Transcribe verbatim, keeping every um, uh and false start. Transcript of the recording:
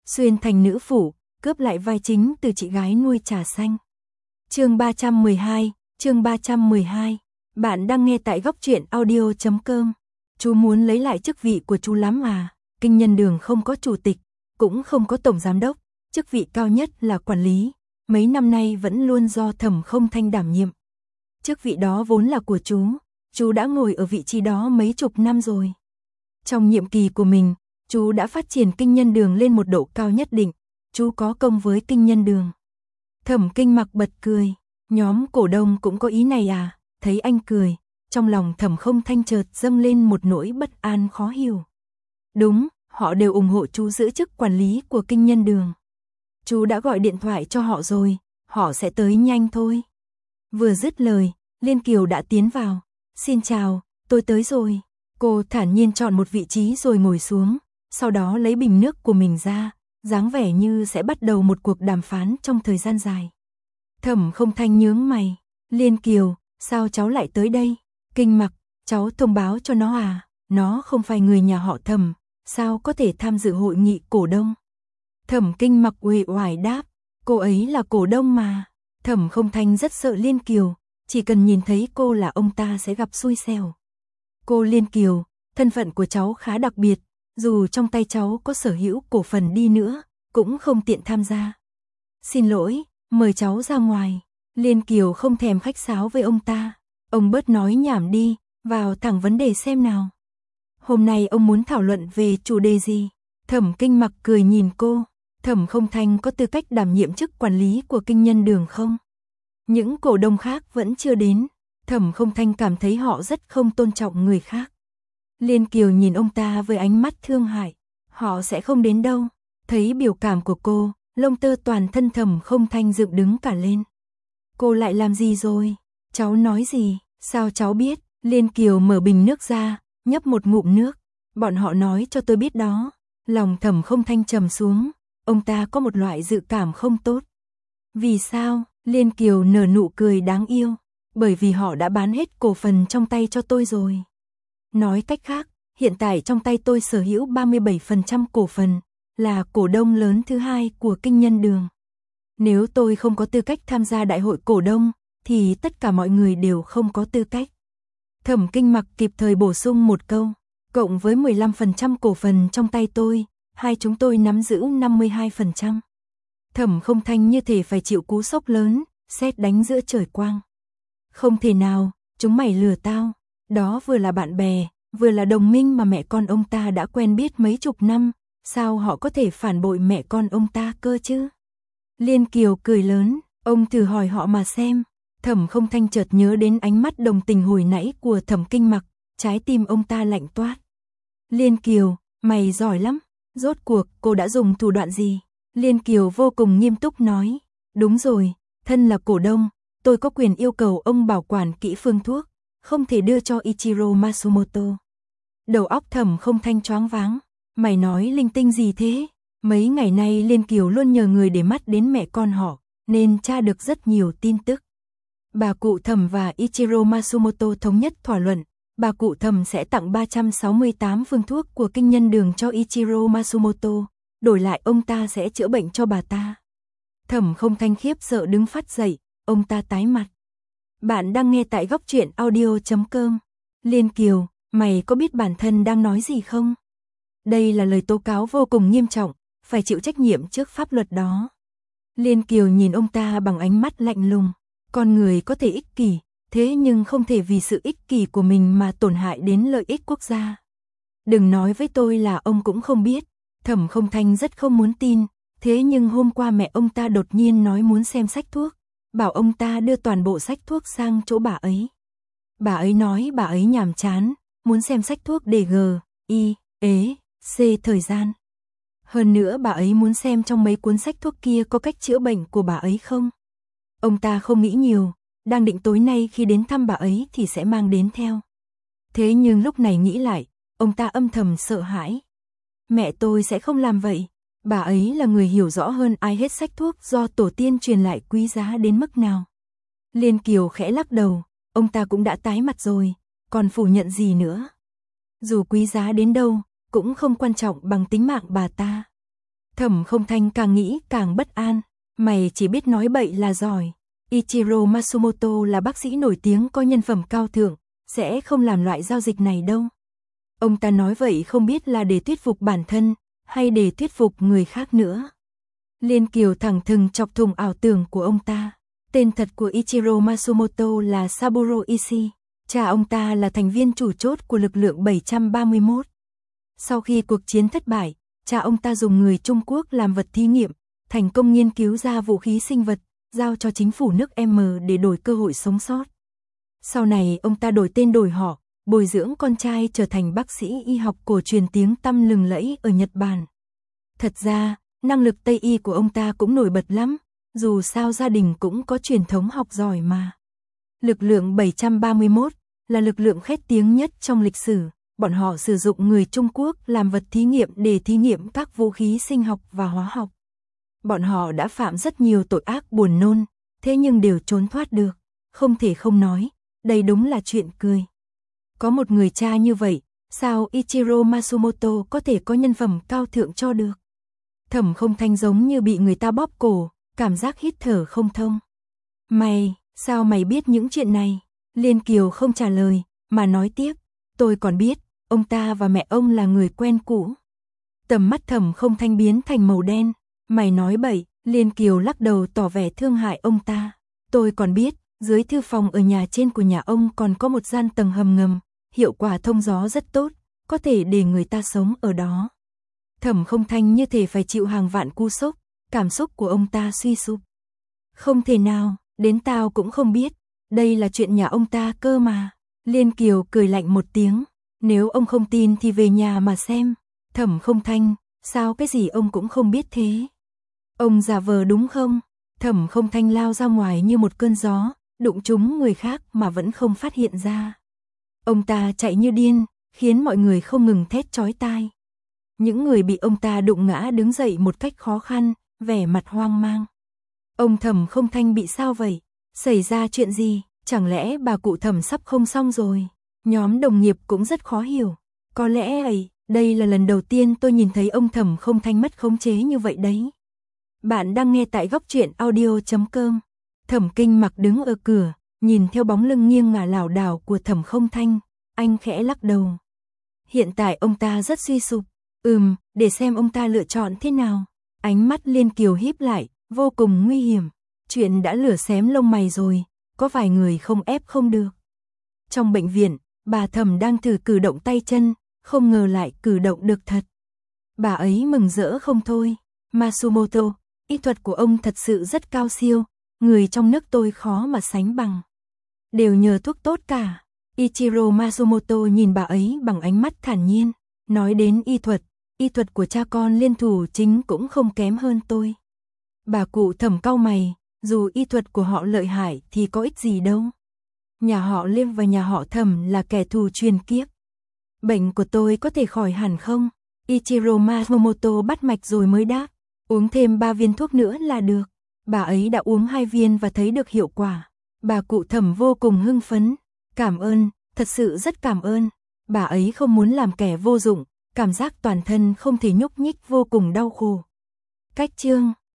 xuyên thành nữ phủ, cướp lại vai chính từ chị gái nuôi trà xanh. Chương ba trăm mười hai, chương ba trăm mười hai. Bạn đang nghe tại góc truyện audio chấm com. Chú muốn lấy lại chức vị của chú lắm à? Kinh Nhân Đường không có chủ tịch, cũng không có tổng giám đốc, chức vị cao nhất là quản lý, mấy năm nay vẫn luôn do Thẩm Không Thanh đảm nhiệm. Chức vị đó vốn là của chú, chú đã ngồi ở vị trí đó mấy chục năm rồi. Trong nhiệm kỳ của mình, chú đã phát triển Kinh Nhân Đường lên một độ cao nhất định, chú có công với Kinh Nhân Đường. Thẩm Kinh Mặc bật cười, nhóm cổ đông cũng có ý này à? Thấy anh cười, trong lòng Thẩm Không Thanh chợt dâng lên một nỗi bất an khó hiểu. Đúng, họ đều ủng hộ chú giữ chức quản lý của Kinh Nhân Đường. Chú đã gọi điện thoại cho họ rồi, họ sẽ tới nhanh thôi. Vừa dứt lời, Liên Kiều đã tiến vào. Xin chào, tôi tới rồi. Cô thản nhiên chọn một vị trí rồi ngồi xuống, sau đó lấy bình nước của mình ra, dáng vẻ như sẽ bắt đầu một cuộc đàm phán trong thời gian dài. Thẩm Không Thanh nhướng mày, Liên Kiều, sao cháu lại tới đây? Kinh Mặc, cháu thông báo cho nó à? Nó không phải người nhà họ Thẩm, sao có thể tham dự hội nghị cổ đông? Thẩm Kinh Mặc uể oải đáp, cô ấy là cổ đông mà. Thẩm Không Thanh rất sợ Liên Kiều, chỉ cần nhìn thấy cô là ông ta sẽ gặp xui xẻo. Cô Liên Kiều, thân phận của cháu khá đặc biệt, dù trong tay cháu có sở hữu cổ phần đi nữa, cũng không tiện tham gia. Xin lỗi, mời cháu ra ngoài. Liên Kiều không thèm khách sáo với ông ta. Ông bớt nói nhảm đi, vào thẳng vấn đề xem nào. Hôm nay ông muốn thảo luận về chủ đề gì? Thẩm Kinh Mặc cười nhìn cô. Thẩm Không Thanh có tư cách đảm nhiệm chức quản lý của Kinh Nhân Đường không? Những cổ đông khác vẫn chưa đến. Thẩm Không Thanh cảm thấy họ rất không tôn trọng người khác. Liên Kiều nhìn ông ta với ánh mắt thương hại. Họ sẽ không đến đâu. Thấy biểu cảm của cô, lông tơ toàn thân Thẩm Không Thanh dựng đứng cả lên. Cô lại làm gì rồi? Cháu nói gì? Sao cháu biết? Liên Kiều mở bình nước ra, nhấp một ngụm nước. Bọn họ nói cho tôi biết đó. Lòng Thẩm Không Thanh trầm xuống. Ông ta có một loại dự cảm không tốt. Vì sao? Liên Kiều nở nụ cười đáng yêu. Bởi vì họ đã bán hết cổ phần trong tay cho tôi rồi. Nói cách khác, hiện tại trong tay tôi sở hữu ba mươi bảy phần trăm cổ phần, là cổ đông lớn thứ hai của Kinh Nhân Đường. Nếu tôi không có tư cách tham gia đại hội cổ đông, thì tất cả mọi người đều không có tư cách. Thẩm Kinh Mặc kịp thời bổ sung một câu, cộng với mười lăm phần trăm cổ phần trong tay tôi, hai chúng tôi nắm giữ năm mươi hai phần trăm. Thẩm Không Thanh như thể phải chịu cú sốc lớn, sét đánh giữa trời quang. Không thể nào, chúng mày lừa tao. Đó vừa là bạn bè, vừa là đồng minh mà mẹ con ông ta đã quen biết mấy chục năm, sao họ có thể phản bội mẹ con ông ta cơ chứ? Liên Kiều cười lớn, ông thử hỏi họ mà xem. Thẩm Không Thanh chợt nhớ đến ánh mắt đồng tình hồi nãy của Thẩm Kinh Mặc, trái tim ông ta lạnh toát. Liên Kiều, mày giỏi lắm, rốt cuộc cô đã dùng thủ đoạn gì? Liên Kiều vô cùng nghiêm túc nói, đúng rồi, thân là cổ đông, tôi có quyền yêu cầu ông bảo quản kỹ phương thuốc, không thể đưa cho Ichiro Matsumoto. Đầu óc Thẩm Không Thanh choáng váng, mày nói linh tinh gì thế? Mấy ngày nay Liên Kiều luôn nhờ người để mắt đến mẹ con họ, nên tra được rất nhiều tin tức. Bà cụ Thẩm và Ichiro Matsumoto thống nhất thỏa luận, bà cụ Thẩm sẽ tặng ba trăm sáu mươi tám phương thuốc của Kinh Nhân Đường cho Ichiro Matsumoto, đổi lại ông ta sẽ chữa bệnh cho bà ta. Thẩm Không Thanh khiếp sợ đứng phát dậy, ông ta tái mặt. Bạn đang nghe tại góc truyện audio chấm com. Liên Kiều, mày có biết bản thân đang nói gì không? Đây là lời tố cáo vô cùng nghiêm trọng, phải chịu trách nhiệm trước pháp luật đó. Liên Kiều nhìn ông ta bằng ánh mắt lạnh lùng. Con người có thể ích kỷ, thế nhưng không thể vì sự ích kỷ của mình mà tổn hại đến lợi ích quốc gia. Đừng nói với tôi là ông cũng không biết. Thẩm Không Thanh rất không muốn tin, thế nhưng hôm qua mẹ ông ta đột nhiên nói muốn xem sách thuốc, bảo ông ta đưa toàn bộ sách thuốc sang chỗ bà ấy. Bà ấy nói bà ấy nhàm chán, muốn xem sách thuốc để g, y, ế, c thời gian. Hơn nữa bà ấy muốn xem trong mấy cuốn sách thuốc kia có cách chữa bệnh của bà ấy không. Ông ta không nghĩ nhiều, đang định tối nay khi đến thăm bà ấy thì sẽ mang đến theo. Thế nhưng lúc này nghĩ lại, ông ta âm thầm sợ hãi. Mẹ tôi sẽ không làm vậy, bà ấy là người hiểu rõ hơn ai hết sách thuốc do tổ tiên truyền lại quý giá đến mức nào. Liên Kiều khẽ lắc đầu, ông ta cũng đã tái mặt rồi, còn phủ nhận gì nữa. Dù quý giá đến đâu, cũng không quan trọng bằng tính mạng bà ta. Thẩm Không Thanh càng nghĩ càng bất an, mày chỉ biết nói bậy là giỏi. Ichiro Matsumoto là bác sĩ nổi tiếng có nhân phẩm cao thượng, sẽ không làm loại giao dịch này đâu. Ông ta nói vậy không biết là để thuyết phục bản thân, hay để thuyết phục người khác nữa. Liên Kiều thẳng thừng chọc thủng ảo tưởng của ông ta. Tên thật của Ichiro Matsumoto là Saburo Ishii. Cha ông ta là thành viên chủ chốt của lực lượng bảy trăm ba mươi mốt. Sau khi cuộc chiến thất bại, cha ông ta dùng người Trung Quốc làm vật thí nghiệm, thành công nghiên cứu ra vũ khí sinh vật, giao cho chính phủ nước M để đổi cơ hội sống sót. Sau này ông ta đổi tên đổi họ, bồi dưỡng con trai trở thành bác sĩ y học cổ truyền tiếng tăm lừng lẫy ở Nhật Bản. Thật ra, năng lực Tây y của ông ta cũng nổi bật lắm, dù sao gia đình cũng có truyền thống học giỏi mà. Lực lượng bảy trăm ba mươi mốt là lực lượng khét tiếng nhất trong lịch sử, bọn họ sử dụng người Trung Quốc làm vật thí nghiệm để thí nghiệm các vũ khí sinh học và hóa học. Bọn họ đã phạm rất nhiều tội ác buồn nôn, thế nhưng đều trốn thoát được, không thể không nói, đây đúng là chuyện cười. Có một người cha như vậy, sao Ichiro Matsumoto có thể có nhân phẩm cao thượng cho được? Thẩm Không Thanh giống như bị người ta bóp cổ, cảm giác hít thở không thông. Mày, sao mày biết những chuyện này? Liên Kiều không trả lời, mà nói tiếp, tôi còn biết, ông ta và mẹ ông là người quen cũ. Tầm mắt Thẩm Không Thanh biến thành màu đen, mày nói bậy. Liên Kiều lắc đầu tỏ vẻ thương hại ông ta. Tôi còn biết, dưới thư phòng ở nhà trên của nhà ông còn có một gian tầng hầm ngầm, hiệu quả thông gió rất tốt, có thể để người ta sống ở đó. Thẩm Không Thanh như thể phải chịu hàng vạn cú sốc, cảm xúc của ông ta suy sụp. Không thể nào, đến tao cũng không biết, đây là chuyện nhà ông ta cơ mà. Liên Kiều cười lạnh một tiếng, nếu ông không tin thì về nhà mà xem. Thẩm Không Thanh, sao cái gì ông cũng không biết thế? Ông giả vờ đúng không? Thẩm Không Thanh lao ra ngoài như một cơn gió, đụng trúng người khác mà vẫn không phát hiện ra. Ông ta chạy như điên, khiến mọi người không ngừng thét chói tai. Những người bị ông ta đụng ngã đứng dậy một cách khó khăn, vẻ mặt hoang mang. Ông Thẩm Không Thanh bị sao vậy? Xảy ra chuyện gì? Chẳng lẽ bà cụ Thẩm sắp không xong rồi? Nhóm đồng nghiệp cũng rất khó hiểu. Có lẽ ấy, đây là lần đầu tiên tôi nhìn thấy ông Thẩm Không Thanh mất khống chế như vậy đấy. Bạn đang nghe tại góc truyện audio chấm com. Thẩm Kinh Mặc đứng ở cửa, nhìn theo bóng lưng nghiêng ngả lảo đảo của Thẩm Không Thanh, anh khẽ lắc đầu. Hiện tại ông ta rất suy sụp. Ừm, để xem ông ta lựa chọn thế nào. Ánh mắt Liên Kiều híp lại, vô cùng nguy hiểm. Chuyện đã lửa xém lông mày rồi, có vài người không ép không được. Trong bệnh viện, bà Thẩm đang thử cử động tay chân, không ngờ lại cử động được thật. Bà ấy mừng rỡ không thôi. Matsumoto, y thuật của ông thật sự rất cao siêu, người trong nước tôi khó mà sánh bằng. Đều nhờ thuốc tốt cả. Ichiro Matsumoto nhìn bà ấy bằng ánh mắt thản nhiên, nói đến y thuật, y thuật của cha con Liên thủ chính cũng không kém hơn tôi. Bà cụ Thẩm cau mày, dù y thuật của họ lợi hại thì có ích gì đâu. Nhà họ Liên và nhà họ Thẩm là kẻ thù truyền kiếp. Bệnh của tôi có thể khỏi hẳn không? Ichiro Matsumoto bắt mạch rồi mới đáp, uống thêm ba viên thuốc nữa là được. Bà ấy đã uống hai viên và thấy được hiệu quả. Bà cụ Thẩm vô cùng hưng phấn, cảm ơn, thật sự rất cảm ơn. Bà ấy không muốn làm kẻ vô dụng, cảm giác toàn thân không thể nhúc nhích vô cùng đau khổ. Cách chương